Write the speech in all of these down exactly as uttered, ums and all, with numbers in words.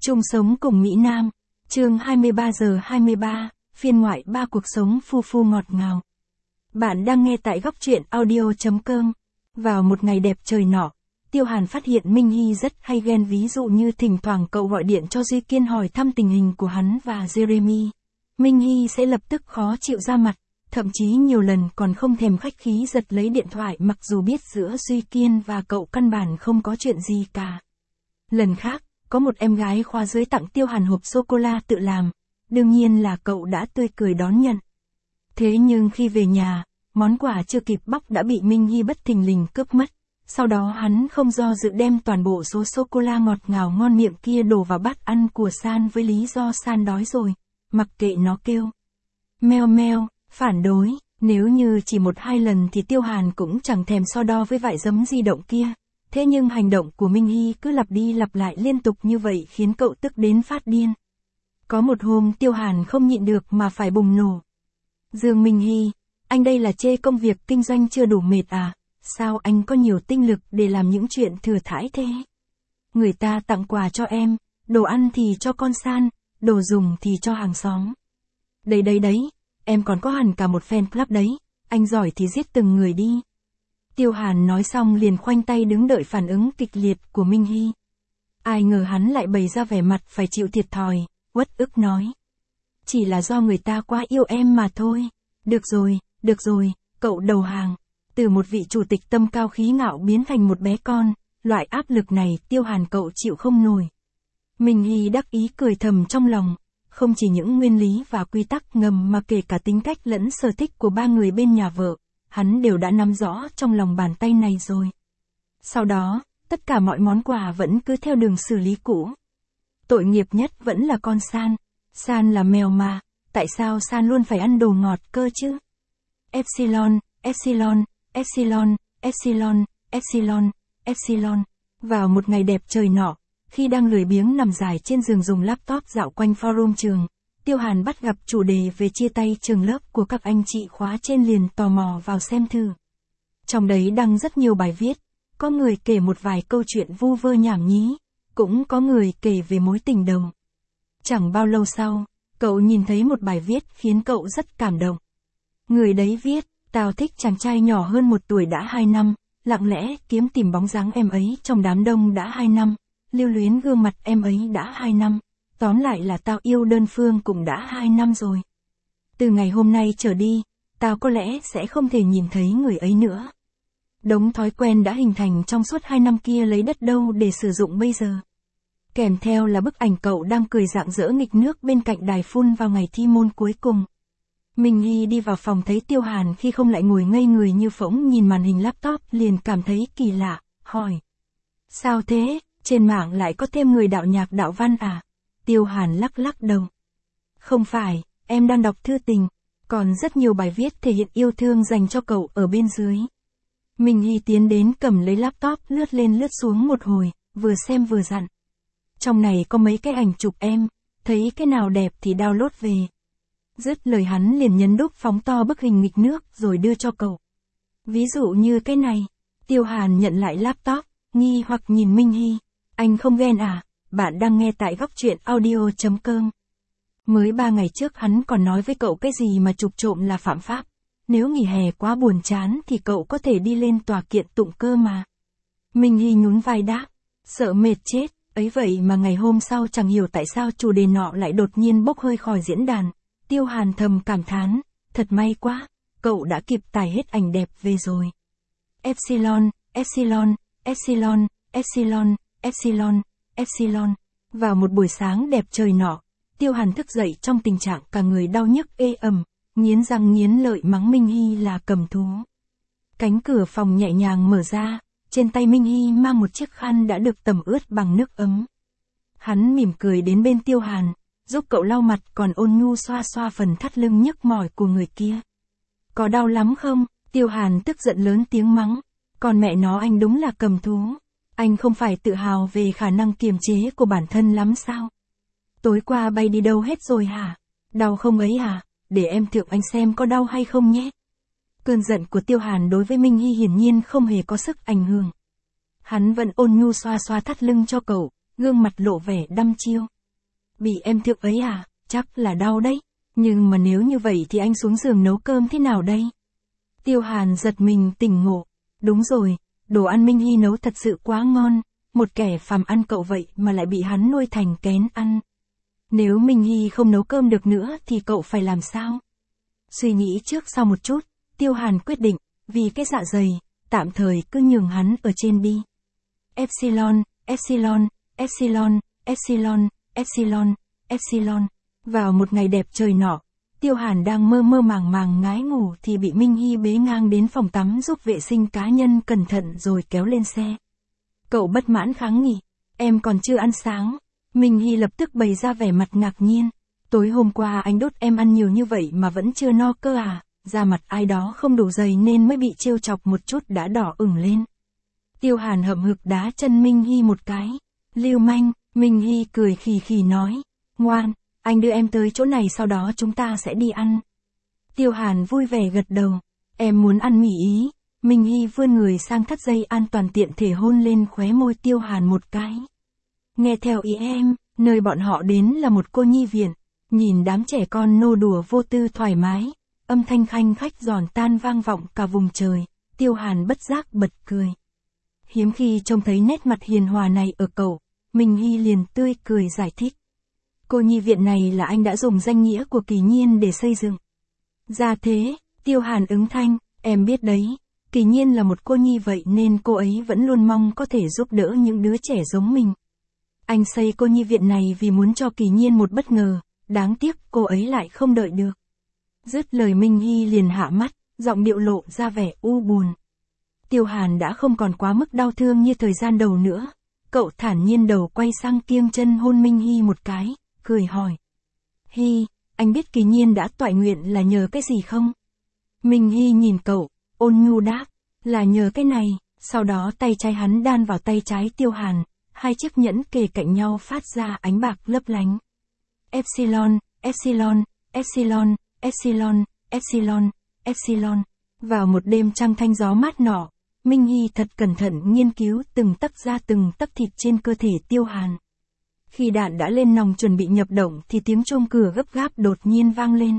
Chung sống cùng Mỹ Nam, chương hai mươi ba giờ hai mươi ba, phiên ngoại ba cuộc sống phu phu ngọt ngào. Bạn đang nghe tại góc truyện audio chấm com. Vào một ngày đẹp trời nọ, Tiêu Hàn phát hiện Minh Hy rất hay ghen, ví dụ như thỉnh thoảng cậu gọi điện cho Duy Kiên hỏi thăm tình hình của hắn và Jeremy. Minh Hy sẽ lập tức khó chịu ra mặt, thậm chí nhiều lần còn không thèm khách khí giật lấy điện thoại mặc dù biết giữa Duy Kiên và cậu căn bản không có chuyện gì cả. Lần khác, có một em gái khoa dưới tặng Tiêu Hàn hộp sô-cô-la tự làm, đương nhiên là cậu đã tươi cười đón nhận. Thế nhưng khi về nhà, món quà chưa kịp bóc đã bị Minh Hy bất thình lình cướp mất. Sau đó hắn không do dự đem toàn bộ số sô-cô-la ngọt ngào ngon miệng kia đổ vào bát ăn của San với lý do San đói rồi, mặc kệ nó kêu. Meo meo, phản đối, nếu như chỉ một hai lần thì Tiêu Hàn cũng chẳng thèm so đo với vải giấm di động kia. Thế nhưng hành động của Minh Hy cứ lặp đi lặp lại liên tục như vậy khiến cậu tức đến phát điên. Có một hôm Tiêu Hàn không nhịn được mà phải bùng nổ. Dương Minh Hy, anh đây là chê công việc kinh doanh chưa đủ mệt à? Sao anh có nhiều tinh lực để làm những chuyện thừa thãi thế? Người ta tặng quà cho em, đồ ăn thì cho con San, đồ dùng thì cho hàng xóm. Đấy đấy đấy, em còn có hẳn cả một fan club đấy, anh giỏi thì giết từng người đi. Tiêu Hàn nói xong liền khoanh tay đứng đợi phản ứng kịch liệt của Minh Hy. Ai ngờ hắn lại bày ra vẻ mặt phải chịu thiệt thòi, uất ức nói. Chỉ là do người ta quá yêu em mà thôi. Được rồi, được rồi, cậu đầu hàng. Từ một vị chủ tịch tâm cao khí ngạo biến thành một bé con, loại áp lực này Tiêu Hàn cậu chịu không nổi. Minh Hy đắc ý cười thầm trong lòng, không chỉ những nguyên lý và quy tắc ngầm mà kể cả tính cách lẫn sở thích của ba người bên nhà vợ, hắn đều đã nắm rõ trong lòng bàn tay này rồi. Sau đó, tất cả mọi món quà vẫn cứ theo đường xử lý cũ. Tội nghiệp nhất vẫn là con San. San là mèo mà, tại sao San luôn phải ăn đồ ngọt cơ chứ? Epsilon, Epsilon, Epsilon, Epsilon, Epsilon, Epsilon. Vào một ngày đẹp trời nọ, khi đang lười biếng nằm dài trên giường dùng laptop dạo quanh forum trường, Tiêu Hàn bắt gặp chủ đề về chia tay trường lớp của các anh chị khóa trên liền tò mò vào xem thử. Trong đấy đăng rất nhiều bài viết, có người kể một vài câu chuyện vu vơ nhảm nhí, cũng có người kể về mối tình đầu. Chẳng bao lâu sau, cậu nhìn thấy một bài viết khiến cậu rất cảm động. Người đấy viết, tao thích chàng trai nhỏ hơn một tuổi đã hai năm, lặng lẽ kiếm tìm bóng dáng em ấy trong đám đông đã hai năm, lưu luyến gương mặt em ấy đã hai năm. Tóm lại là tao yêu đơn phương cũng đã hai năm rồi. Từ ngày hôm nay trở đi, tao có lẽ sẽ không thể nhìn thấy người ấy nữa. Đống thói quen đã hình thành trong suốt hai năm kia lấy đất đâu để sử dụng bây giờ. Kèm theo là bức ảnh cậu đang cười rạng rỡ nghịch nước bên cạnh đài phun vào ngày thi môn cuối cùng. Minh Hy đi vào phòng thấy Tiêu Hàn khi không lại ngồi ngây người như phỗng nhìn màn hình laptop liền cảm thấy kỳ lạ, hỏi. Sao thế, trên mạng lại có thêm người đạo nhạc đạo văn à? Tiêu Hàn lắc lắc đầu. Không phải, em đang đọc thư tình, còn rất nhiều bài viết thể hiện yêu thương dành cho cậu ở bên dưới. Minh Hy tiến đến cầm lấy laptop lướt lên lướt xuống một hồi, vừa xem vừa dặn. Trong này có mấy cái ảnh chụp em, thấy cái nào đẹp thì download về. Dứt lời hắn liền nhấn đúc phóng to bức hình nghịch nước rồi đưa cho cậu. Ví dụ như cái này, Tiêu Hàn nhận lại laptop, nghi hoặc nhìn Minh Hy. Anh không ghen à? Bạn đang nghe tại góc truyện audio chấm com. Mới ba ngày trước hắn còn nói với cậu cái gì mà chụp trộm là phạm pháp. Nếu nghỉ hè quá buồn chán thì cậu có thể đi lên tòa kiện tụng cơ mà. Minh Hy nhún vai đáp, sợ mệt chết, ấy vậy mà ngày hôm sau chẳng hiểu tại sao chủ đề nọ lại đột nhiên bốc hơi khỏi diễn đàn. Tiêu Hàn thầm cảm thán, thật may quá, cậu đã kịp tải hết ảnh đẹp về rồi. Epsilon, Epsilon, Epsilon, Epsilon, Epsilon, Epsilon. Vào một buổi sáng đẹp trời nọ, Tiêu Hàn thức dậy trong tình trạng cả người đau nhức ê ẩm, nghiến răng nghiến lợi mắng Minh Hy là cầm thú. Cánh cửa phòng nhẹ nhàng mở ra, trên tay Minh Hy mang một chiếc khăn đã được tẩm ướt bằng nước ấm. Hắn mỉm cười đến bên Tiêu Hàn, giúp cậu lau mặt còn ôn nhu xoa xoa phần thắt lưng nhức mỏi của người kia. Có đau lắm không? Tiêu Hàn tức giận lớn tiếng mắng, còn mẹ nó anh đúng là cầm thú. Anh không phải tự hào về khả năng kiềm chế của bản thân lắm sao? Tối qua bay đi đâu hết rồi hả? Đau không ấy hả? Để em thượng anh xem có đau hay không nhé. Cơn giận của Tiêu Hàn đối với Minh Hy hiển nhiên không hề có sức ảnh hưởng. Hắn vẫn ôn nhu xoa xoa thắt lưng cho cậu, gương mặt lộ vẻ đăm chiêu. Bị em thượng ấy à, chắc là đau đấy. Nhưng mà nếu như vậy thì anh xuống giường nấu cơm thế nào đây? Tiêu Hàn giật mình tỉnh ngộ. Đúng rồi, đồ ăn Minh Hy nấu thật sự quá ngon. Một kẻ phàm ăn cậu vậy mà lại bị hắn nuôi thành kén ăn. Nếu Minh Hy không nấu cơm được nữa thì cậu phải làm sao? Suy nghĩ trước sau một chút, Tiêu Hàn quyết định, vì cái dạ dày, tạm thời cứ nhường hắn ở trên đi. Epsilon, Epsilon, Epsilon, Epsilon, Epsilon, Epsilon. Vào một ngày đẹp trời nọ, Tiêu Hàn đang mơ mơ màng màng ngái ngủ thì bị Minh Hy bế ngang đến phòng tắm giúp vệ sinh cá nhân cẩn thận rồi kéo lên xe. Cậu bất mãn kháng nghị, em còn chưa ăn sáng. Minh Hy lập tức bày ra vẻ mặt ngạc nhiên. Tối hôm qua anh đốt em ăn nhiều như vậy mà vẫn chưa no cơ à, da mặt ai đó không đủ dày nên mới bị trêu chọc một chút đã đỏ ửng lên. Tiêu Hàn hậm hực đá chân Minh Hy một cái. Lưu manh, Minh Hy cười khì khì nói, ngoan, anh đưa em tới chỗ này sau đó chúng ta sẽ đi ăn. Tiêu Hàn vui vẻ gật đầu, em muốn ăn mì Ý. Minh Hy vươn người sang thắt dây an toàn tiện thể hôn lên khóe môi Tiêu Hàn một cái. Nghe theo ý em, nơi bọn họ đến là một cô nhi viện. Nhìn đám trẻ con nô đùa vô tư thoải mái, âm thanh khanh khách giòn tan vang vọng cả vùng trời, Tiêu Hàn bất giác bật cười. Hiếm khi trông thấy nét mặt hiền hòa này ở cậu, Minh Hy liền tươi cười giải thích. Cô nhi viện này là anh đã dùng danh nghĩa của Kỳ Nhiên để xây dựng. Ra thế, Tiêu Hàn ứng thanh, em biết đấy, Kỳ Nhiên là một cô nhi vậy nên cô ấy vẫn luôn mong có thể giúp đỡ những đứa trẻ giống mình. Anh xây cô nhi viện này vì muốn cho Kỳ Nhiên một bất ngờ, đáng tiếc cô ấy lại không đợi được. Dứt lời Minh Hy liền hạ mắt, giọng điệu lộ ra vẻ u buồn. Tiêu Hàn đã không còn quá mức đau thương như thời gian đầu nữa. Cậu thản nhiên đầu quay sang kiêng chân hôn Minh Hy một cái, cười hỏi. Hy, anh biết Kỳ Nhiên đã toại nguyện là nhờ cái gì không? Minh Hy nhìn cậu, ôn nhu đáp, là nhờ cái này. Sau đó tay trái hắn đan vào tay trái Tiêu Hàn, hai chiếc nhẫn kề cạnh nhau phát ra ánh bạc lấp lánh. Epsilon, Epsilon, Epsilon, Epsilon, Epsilon, Epsilon. Vào một đêm trăng thanh gió mát nọ, Minh Hy thật cẩn thận nghiên cứu từng tấc da từng tấc thịt trên cơ thể Tiêu Hàn. Khi đạn đã lên nòng chuẩn bị nhập động thì tiếng chuông cửa gấp gáp đột nhiên vang lên.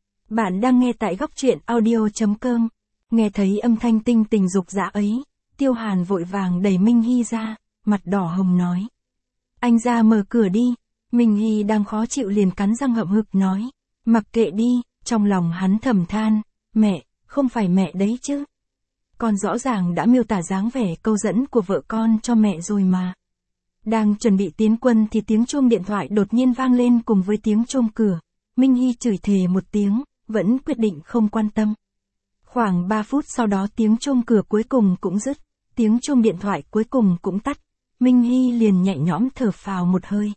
Bạn đang nghe tại góc truyện audio chấm com. Nghe thấy âm thanh tinh tình dục dã ấy, Tiêu Hàn vội vàng đẩy Minh Hy ra, mặt đỏ hồng nói. Anh ra mở cửa đi. Minh Hy đang khó chịu liền cắn răng hậm hực nói. Mặc kệ đi, trong lòng hắn thầm than. Mẹ, không phải mẹ đấy chứ. Con rõ ràng đã miêu tả dáng vẻ câu dẫn của vợ con cho mẹ rồi mà. Đang chuẩn bị tiến quân thì tiếng chuông điện thoại đột nhiên vang lên cùng với tiếng chuông cửa. Minh Hy chửi thề một tiếng, vẫn quyết định không quan tâm. Khoảng ba phút sau đó tiếng chuông cửa cuối cùng cũng dứt, tiếng chuông điện thoại cuối cùng cũng tắt. Minh Hy liền nhẹ nhõm thở phào một hơi.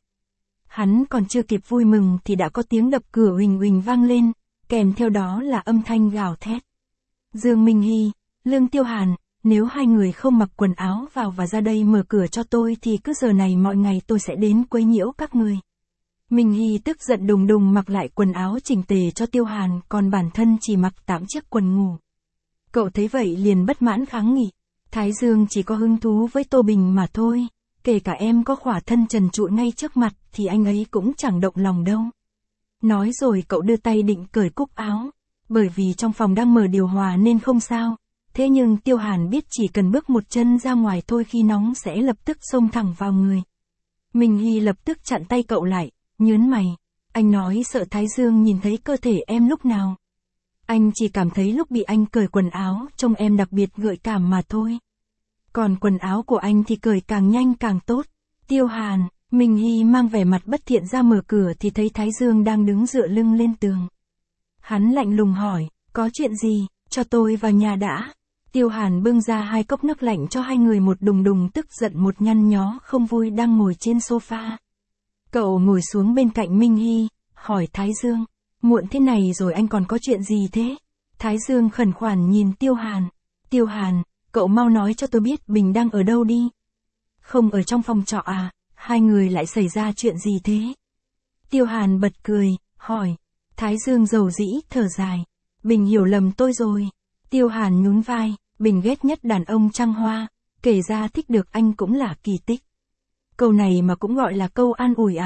Hắn còn chưa kịp vui mừng thì đã có tiếng đập cửa huỳnh huỳnh vang lên, kèm theo đó là âm thanh gào thét. Dương Minh Hy, Lương Tiêu Hàn, nếu hai người không mặc quần áo vào và ra đây mở cửa cho tôi thì cứ giờ này mọi ngày tôi sẽ đến quấy nhiễu các người. Minh Hy tức giận đùng đùng mặc lại quần áo chỉnh tề cho Tiêu Hàn, còn bản thân chỉ mặc tám chiếc quần ngủ. Cậu thấy vậy liền bất mãn kháng nghị. Thái Dương chỉ có hứng thú với Tô Bình mà thôi, kể cả em có khỏa thân trần trụi ngay trước mặt thì anh ấy cũng chẳng động lòng đâu. Nói rồi cậu đưa tay định cởi cúc áo, bởi vì trong phòng đang mở điều hòa nên không sao. Thế nhưng Tiêu Hàn biết chỉ cần bước một chân ra ngoài thôi khi nóng sẽ lập tức xông thẳng vào người. Minh Hy lập tức chặn tay cậu lại, nhớn mày. Anh nói sợ Thái Dương nhìn thấy cơ thể em lúc nào. Anh chỉ cảm thấy lúc bị anh cởi quần áo trông em đặc biệt gợi cảm mà thôi. Còn quần áo của anh thì cởi càng nhanh càng tốt. Tiêu Hàn, Minh Hy mang vẻ mặt bất thiện ra mở cửa thì thấy Thái Dương đang đứng dựa lưng lên tường. Hắn lạnh lùng hỏi, có chuyện gì, cho tôi vào nhà đã. Tiêu Hàn bưng ra hai cốc nước lạnh cho hai người, một đùng đùng tức giận một nhăn nhó không vui đang ngồi trên sofa. Cậu ngồi xuống bên cạnh Minh Hy, hỏi Thái Dương, muộn thế này rồi anh còn có chuyện gì thế? Thái Dương khẩn khoản nhìn Tiêu Hàn. Tiêu Hàn, cậu mau nói cho tôi biết Bình đang ở đâu đi. Không ở trong phòng trọ à, hai người lại xảy ra chuyện gì thế? Tiêu Hàn bật cười, hỏi. Thái Dương dầu dĩ thở dài. Bình hiểu lầm tôi rồi. Tiêu Hàn nhún vai, Bình ghét nhất đàn ông trăng hoa, kể ra thích được anh cũng là kỳ tích. Câu này mà cũng gọi là câu an ủi à?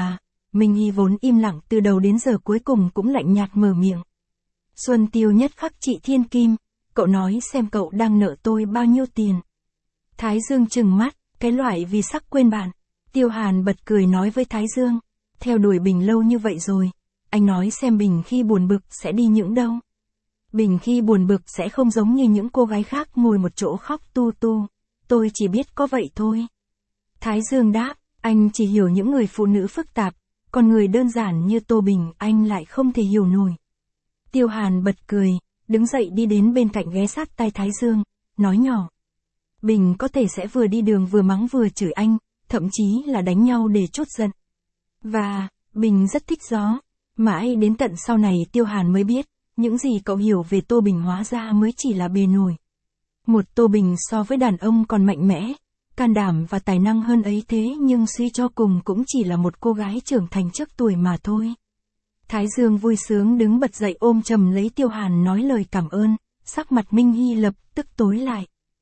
Minh Hy vốn im lặng từ đầu đến giờ cuối cùng cũng lạnh nhạt mở miệng. Xuân Tiêu nhất khắc trị thiên kim, cậu nói xem cậu đang nợ tôi bao nhiêu tiền. Thái Dương trừng mắt, cái loại vì sắc quên bạn. Tiêu Hàn bật cười nói với Thái Dương, theo đuổi Bình lâu như vậy rồi, anh nói xem Bình khi buồn bực sẽ đi những đâu. Bình khi buồn bực sẽ không giống như những cô gái khác ngồi một chỗ khóc tu tu, tôi chỉ biết có vậy thôi. Thái Dương đáp, anh chỉ hiểu những người phụ nữ phức tạp, còn người đơn giản như Tô Bình anh lại không thể hiểu nổi. Tiêu Hàn bật cười, đứng dậy đi đến bên cạnh ghé sát tai Thái Dương, nói nhỏ. Bình có thể sẽ vừa đi đường vừa mắng vừa chửi anh, thậm chí là đánh nhau để trút giận. Và, Bình rất thích gió. Mãi đến tận sau này Tiêu Hàn mới biết, những gì cậu hiểu về Tô Bình hóa ra mới chỉ là bề nổi. Một Tô Bình so với đàn ông còn mạnh mẽ, can đảm và tài năng hơn ấy thế nhưng suy cho cùng cũng chỉ là một cô gái trưởng thành trước tuổi mà thôi. Thái Dương vui sướng đứng bật dậy ôm chầm lấy Tiêu Hàn nói lời cảm ơn, sắc mặt Minh Hy lập tức tối lại.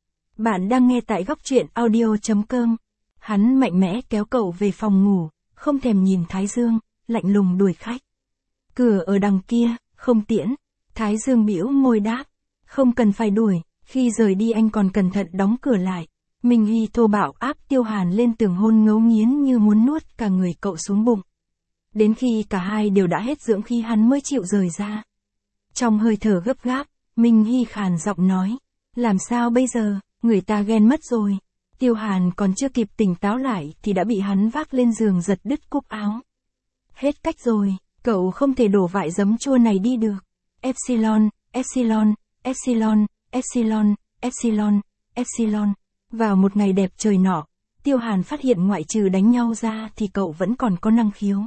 Bạn đang nghe tại góc truyện audio chấm com. Hắn mạnh mẽ kéo cậu về phòng ngủ, không thèm nhìn Thái Dương, lạnh lùng đuổi khách. Cửa ở đằng kia, không tiễn. Thái Dương bĩu môi đáp, không cần phải đuổi, khi rời đi anh còn cẩn thận đóng cửa lại. Minh Hy thô bạo áp Tiêu Hàn lên tường hôn ngấu nghiến như muốn nuốt cả người cậu xuống bụng. Đến khi cả hai đều đã hết dưỡng khí hắn mới chịu rời ra. Trong hơi thở gấp gáp, Minh Hy khàn giọng nói, làm sao bây giờ, người ta ghen mất rồi. Tiêu Hàn còn chưa kịp tỉnh táo lại thì đã bị hắn vác lên giường giật đứt cúc áo. Hết cách rồi, cậu không thể đổ vại giấm chua này đi được. Epsilon, Epsilon, Epsilon, Epsilon, Epsilon, Epsilon. Vào một ngày đẹp trời nọ, Tiêu Hàn phát hiện ngoại trừ đánh nhau ra thì cậu vẫn còn có năng khiếu.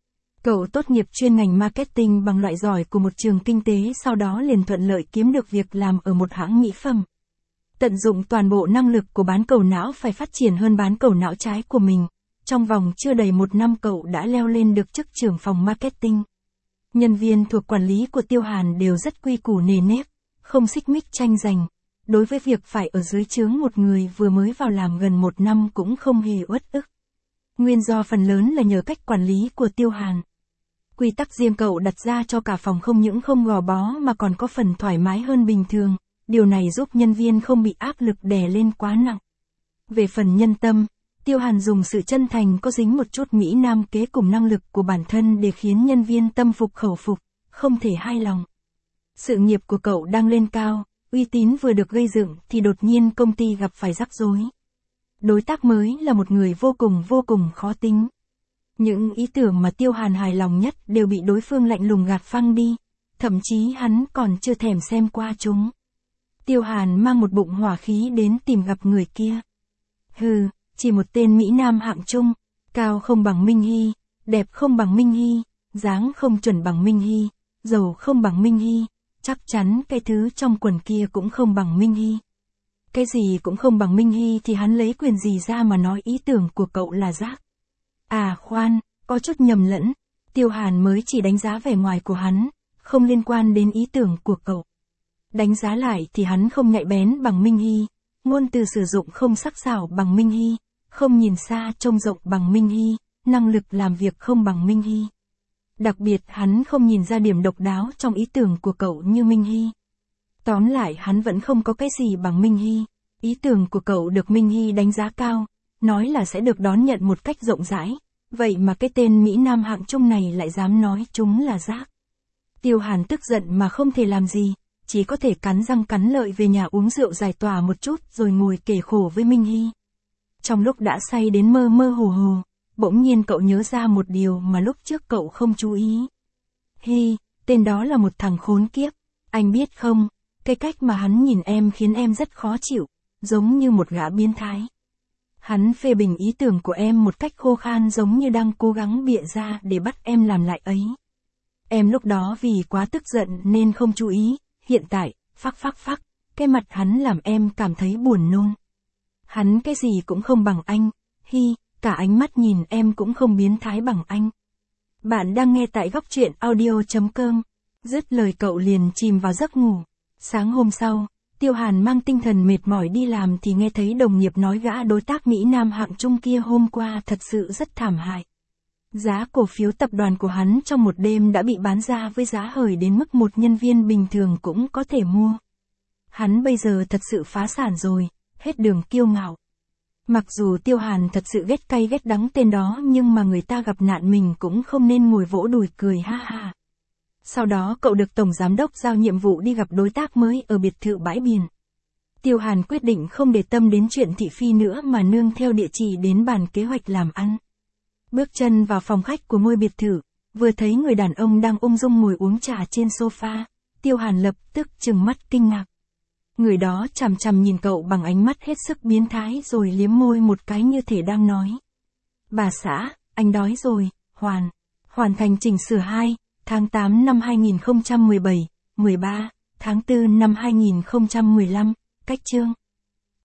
Cậu tốt nghiệp chuyên ngành marketing bằng loại giỏi của một trường kinh tế, sau đó liền thuận lợi kiếm được việc làm ở một hãng mỹ phẩm. Tận dụng toàn bộ năng lực của bán cầu não phải phát triển hơn bán cầu não trái của mình. Trong vòng chưa đầy một năm cậu đã leo lên được chức trưởng phòng marketing. Nhân viên thuộc quản lý của Tiêu Hàn đều rất quy củ nề nếp, không xích mích tranh giành. Đối với việc phải ở dưới trướng một người vừa mới vào làm gần một năm cũng không hề uất ức. Nguyên do phần lớn là nhờ cách quản lý của Tiêu Hàn. Quy tắc riêng cậu đặt ra cho cả phòng không những không gò bó mà còn có phần thoải mái hơn bình thường. Điều này giúp nhân viên không bị áp lực đè lên quá nặng. Về phần nhân tâm, Tiêu Hàn dùng sự chân thành có dính một chút mỹ nam kế cùng năng lực của bản thân để khiến nhân viên tâm phục khẩu phục, không thể hai lòng. Sự nghiệp của cậu đang lên cao, uy tín vừa được gây dựng thì đột nhiên công ty gặp phải rắc rối. Đối tác mới là một người vô cùng vô cùng khó tính. Những ý tưởng mà Tiêu Hàn hài lòng nhất đều bị đối phương lạnh lùng gạt phăng đi, thậm chí hắn còn chưa thèm xem qua chúng. Tiêu Hàn mang một bụng hỏa khí đến tìm gặp người kia. Hừ, chỉ một tên Mỹ Nam hạng trung, cao không bằng Minh Hy, đẹp không bằng Minh Hy, dáng không chuẩn bằng Minh Hy, giàu không bằng Minh Hy, chắc chắn cái thứ trong quần kia cũng không bằng Minh Hy. Cái gì cũng không bằng Minh Hy thì hắn lấy quyền gì ra mà nói ý tưởng của cậu là rác. À khoan, có chút nhầm lẫn, Tiêu Hàn mới chỉ đánh giá vẻ ngoài của hắn, không liên quan đến ý tưởng của cậu. Đánh giá lại thì hắn không nhạy bén bằng Minh Hy, ngôn từ sử dụng không sắc sảo bằng Minh Hy, không nhìn xa trông rộng bằng Minh Hy, năng lực làm việc không bằng Minh Hy. Đặc biệt hắn không nhìn ra điểm độc đáo trong ý tưởng của cậu như Minh Hy. Tóm lại hắn vẫn không có cái gì bằng Minh Hy. Ý tưởng của cậu được Minh Hy đánh giá cao, nói là sẽ được đón nhận một cách rộng rãi, vậy mà cái tên Mỹ Nam hạng trung này lại dám nói chúng là rác. Tiêu Hàn tức giận mà không thể làm gì, chỉ có thể cắn răng cắn lợi về nhà uống rượu giải tỏa một chút rồi ngồi kể khổ với Minh Hy. Trong lúc đã say đến mơ mơ hồ hồ, bỗng nhiên cậu nhớ ra một điều mà lúc trước cậu không chú ý. Hy, tên đó là một thằng khốn kiếp, anh biết không, cái cách mà hắn nhìn em khiến em rất khó chịu, giống như một gã biến thái. Hắn phê bình ý tưởng của em một cách khô khan giống như đang cố gắng bịa ra để bắt em làm lại ấy. Em lúc đó vì quá tức giận nên không chú ý, hiện tại, phắc phắc phắc, cái mặt hắn làm em cảm thấy buồn nôn. Hắn cái gì cũng không bằng anh, Hy, cả ánh mắt nhìn em cũng không biến thái bằng anh. Bạn đang nghe tại góc truyện audio chấm com. Dứt lời cậu liền chìm vào giấc ngủ. Sáng hôm sau, Tiêu Hàn mang tinh thần mệt mỏi đi làm thì nghe thấy đồng nghiệp nói gã đối tác Mỹ Nam hạng trung kia hôm qua thật sự rất thảm hại. Giá cổ phiếu tập đoàn của hắn trong một đêm đã bị bán ra với giá hời đến mức một nhân viên bình thường cũng có thể mua. Hắn bây giờ thật sự phá sản rồi, hết đường kiêu ngạo. Mặc dù Tiêu Hàn thật sự ghét cay ghét đắng tên đó nhưng mà người ta gặp nạn mình cũng không nên ngồi vỗ đùi cười ha ha. Sau đó cậu được Tổng Giám đốc giao nhiệm vụ đi gặp đối tác mới ở biệt thự bãi biển. Tiêu Hàn quyết định không để tâm đến chuyện thị phi nữa mà nương theo địa chỉ đến bàn kế hoạch làm ăn. Bước chân vào phòng khách của ngôi biệt thự, vừa thấy người đàn ông đang ung dung ngồi uống trà trên sofa, Tiêu Hàn lập tức trừng mắt kinh ngạc. Người đó chằm chằm nhìn cậu bằng ánh mắt hết sức biến thái rồi liếm môi một cái như thể đang nói. Bà xã, anh đói rồi, hoàn. Hoàn thành chỉnh sửa hai, tháng tám năm hai nghìn không trăm mười bảy, mười ba, tháng tư năm hai nghìn không trăm mười lăm, cách chương.